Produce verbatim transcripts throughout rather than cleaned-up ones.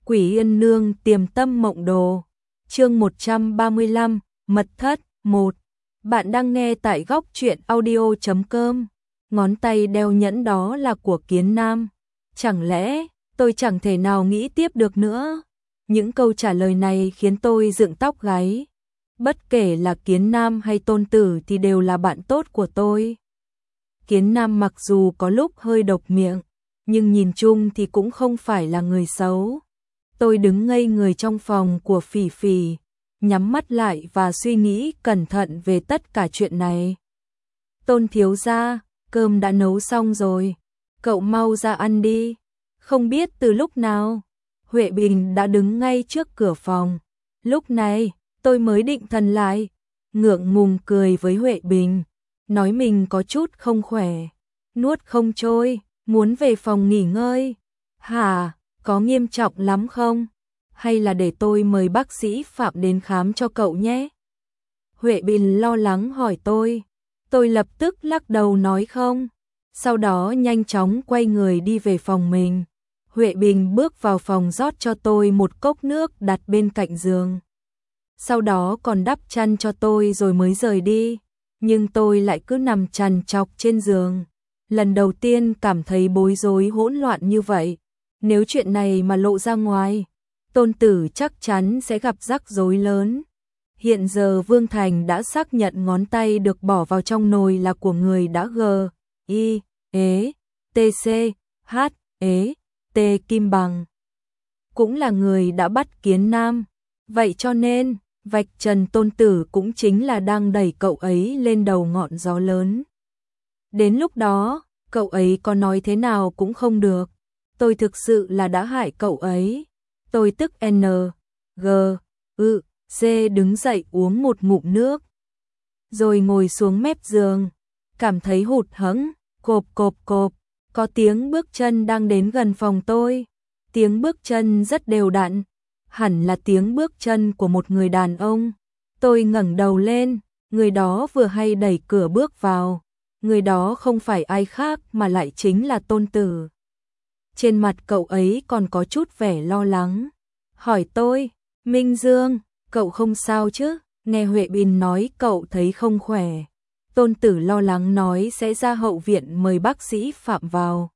Quỷ Yên Nương Tiềm Tâm Mộng Đồ. Chương một trăm ba mươi lăm, Mật Thất một. Bạn đang nghe tại góc truyện audio chấm com. Ngón tay đeo nhẫn đó là của Kiến Nam. Chẳng lẽ tôi chẳng thể nào nghĩ tiếp được nữa? Những câu trả lời này khiến tôi dựng tóc gáy. Bất kể là Kiến Nam hay Tôn Tử thì đều là bạn tốt của tôi. Kiến Nam mặc dù có lúc hơi độc miệng, nhưng nhìn chung thì cũng không phải là người xấu. Tôi đứng ngây người trong phòng của Phỉ Phỉ, nhắm mắt lại và suy nghĩ cẩn thận về tất cả chuyện này. Tôn thiếu gia, cơm đã nấu xong rồi, cậu mau ra ăn đi. Không biết từ lúc nào, Huệ Bình đã đứng ngay trước cửa phòng. Lúc này, tôi mới định thần lại, ngượng ngùng cười với Huệ Bình, nói mình có chút không khỏe, nuốt không trôi, muốn về phòng nghỉ ngơi. Hả, có nghiêm trọng lắm không? Hay là để tôi mời bác sĩ Phạm đến khám cho cậu nhé? Huệ Bình lo lắng hỏi tôi. Tôi lập tức lắc đầu nói không. Sau đó nhanh chóng quay người đi về phòng mình. Huệ Bình bước vào phòng rót cho tôi một cốc nước đặt bên cạnh giường. Sau đó còn đắp chăn cho tôi rồi mới rời đi. Nhưng tôi lại cứ nằm trằn trọc trên giường. Lần đầu tiên cảm thấy bối rối hỗn loạn như vậy. Nếu chuyện này mà lộ ra ngoài, Tôn Tử chắc chắn sẽ gặp rắc rối lớn. Hiện giờ Vương Thành đã xác nhận ngón tay được bỏ vào trong nồi là của người đã G, I, ế, T, C, H, ế, T Kim Bằng. Cũng là người đã bắt Kiến Nam. Vậy cho nên, vạch trần Tôn Tử cũng chính là đang đẩy cậu ấy lên đầu ngọn gió lớn. Đến lúc đó, cậu ấy có nói thế nào cũng không được. Tôi thực sự là đã hại cậu ấy. Tôi tức N, G, ư, C đứng dậy uống một ngụm nước. Rồi ngồi xuống mép giường. Cảm thấy hụt hẫng, cộp cộp cộp. Có tiếng bước chân đang đến gần phòng tôi. Tiếng bước chân rất đều đặn. Hẳn là tiếng bước chân của một người đàn ông. Tôi ngẩng đầu lên. Người đó vừa hay đẩy cửa bước vào. Người đó không phải ai khác mà lại chính là Tôn Tử. Trên mặt cậu ấy còn có chút vẻ lo lắng. Hỏi tôi, Minh Dương, cậu không sao chứ? Nghe Huệ Bình nói cậu thấy không khỏe. Tôn Tử lo lắng nói sẽ ra hậu viện mời bác sĩ Phạm vào.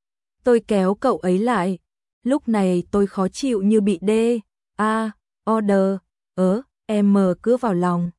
Tôi kéo cậu ấy lại. Lúc này tôi khó chịu như bị đê, a, order, ớ, em cứ vào lòng.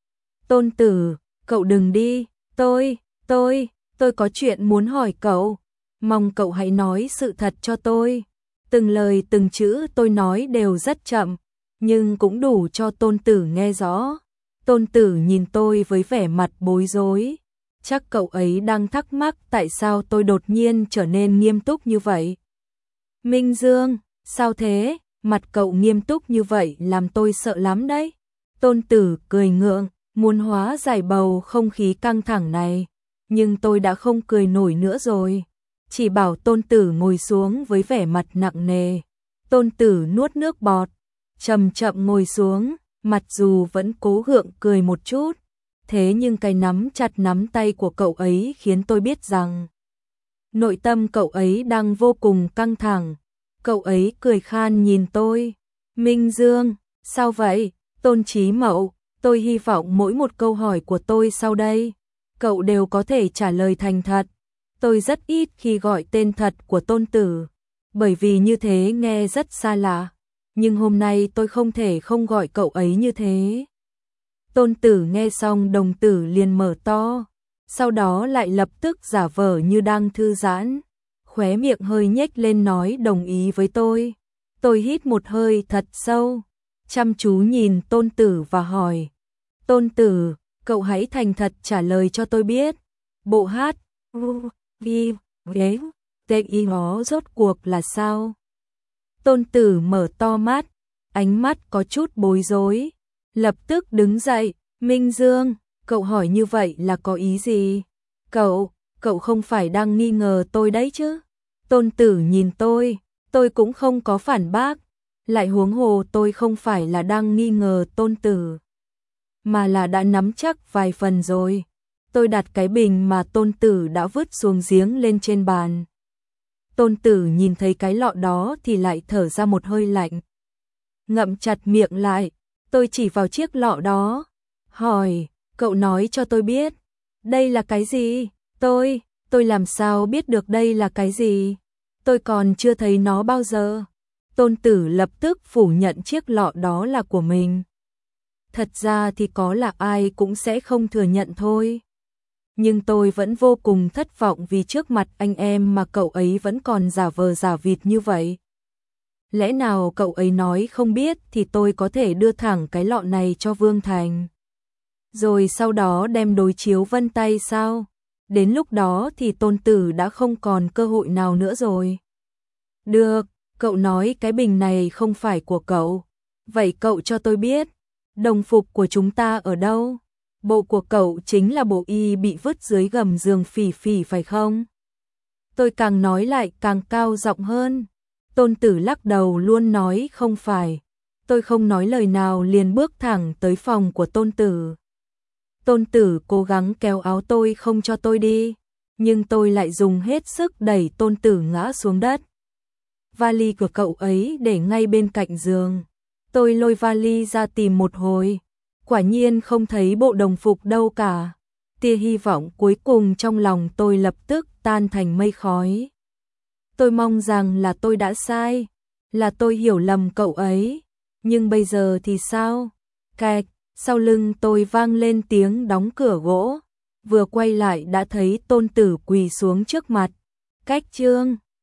Tôn Tử, cậu đừng đi, tôi, tôi, tôi có chuyện muốn hỏi cậu. Mong cậu hãy nói sự thật cho tôi. Từng lời từng chữ tôi nói đều rất chậm, nhưng cũng đủ cho Tôn Tử nghe rõ. Tôn Tử nhìn tôi với vẻ mặt bối rối. Chắc cậu ấy đang thắc mắc tại sao tôi đột nhiên trở nên nghiêm túc như vậy. Minh Dương, sao thế? Mặt cậu nghiêm túc như vậy làm tôi sợ lắm đấy. Tôn Tử cười ngượng, muốn hóa giải bầu không khí căng thẳng này. Nhưng tôi đã không cười nổi nữa rồi. Chỉ bảo Tôn Tử ngồi xuống với vẻ mặt nặng nề. Tôn Tử nuốt nước bọt, chậm chậm ngồi xuống, mặc dù vẫn cố gượng cười một chút. Thế nhưng cái nắm chặt nắm tay của cậu ấy khiến tôi biết rằng nội tâm cậu ấy đang vô cùng căng thẳng. Cậu ấy cười khan nhìn tôi. Minh Dương, sao vậy? Tôn Chí Mậu, tôi hy vọng mỗi một câu hỏi của tôi sau đây, cậu đều có thể trả lời thành thật. Tôi rất ít khi gọi tên thật của Tôn Tử, bởi vì như thế nghe rất xa lạ. Nhưng hôm nay tôi không thể không gọi cậu ấy như thế. Tôn Tử nghe xong đồng tử liền mở to, sau đó lại lập tức giả vờ như đang thư giãn. Khóe miệng hơi nhếch lên nói đồng ý với tôi. Tôi hít một hơi thật sâu, chăm chú nhìn Tôn Tử và hỏi. Tôn Tử, cậu hãy thành thật trả lời cho tôi biết. Bộ hát, u, vi, ghế, tê y đó rốt cuộc là sao? Tôn Tử mở to mắt, ánh mắt có chút bối rối. Lập tức đứng dậy. Minh Dương, cậu hỏi như vậy là có ý gì? Cậu, cậu không phải đang nghi ngờ tôi đấy chứ? Tôn Tử nhìn tôi, tôi cũng không có phản bác. Lại huống hồ tôi không phải là đang nghi ngờ Tôn Tử, mà là đã nắm chắc vài phần rồi. Tôi đặt cái bình mà Tôn Tử đã vứt xuống giếng lên trên bàn. Tôn Tử nhìn thấy cái lọ đó thì lại thở ra một hơi lạnh. Ngậm chặt miệng lại, tôi chỉ vào chiếc lọ đó, hỏi, cậu nói cho tôi biết, đây là cái gì? Tôi, tôi làm sao biết được đây là cái gì? Tôi còn chưa thấy nó bao giờ. Tôn Tử lập tức phủ nhận chiếc lọ đó là của mình. Thật ra thì có là ai cũng sẽ không thừa nhận thôi. Nhưng tôi vẫn vô cùng thất vọng vì trước mặt anh em mà cậu ấy vẫn còn giả vờ giả vịt như vậy. Lẽ nào cậu ấy nói không biết thì tôi có thể đưa thẳng cái lọ này cho Vương Thành. Rồi sau đó đem đối chiếu vân tay sao? Đến lúc đó thì Tôn Tử đã không còn cơ hội nào nữa rồi. Được, cậu nói cái bình này không phải của cậu. Vậy cậu cho tôi biết, đồng phục của chúng ta ở đâu? Bộ của cậu chính là bộ y bị vứt dưới gầm giường Phỉ Phỉ phải không? Tôi càng nói lại càng cao giọng hơn. Tôn Tử lắc đầu luôn nói không phải. Tôi không nói lời nào liền bước thẳng tới phòng của Tôn Tử. Tôn Tử cố gắng kéo áo tôi không cho tôi đi, nhưng tôi lại dùng hết sức đẩy Tôn Tử ngã xuống đất. Vali của cậu ấy để ngay bên cạnh giường. Tôi lôi vali ra tìm một hồi, quả nhiên không thấy bộ đồng phục đâu cả. Tia hy vọng cuối cùng trong lòng tôi lập tức tan thành mây khói. Tôi mong rằng là tôi đã sai, là tôi hiểu lầm cậu ấy, nhưng bây giờ thì sao? Cạch, sau lưng tôi vang lên tiếng đóng cửa gỗ, vừa quay lại đã thấy Tôn Tử quỳ xuống trước mặt. Cách chương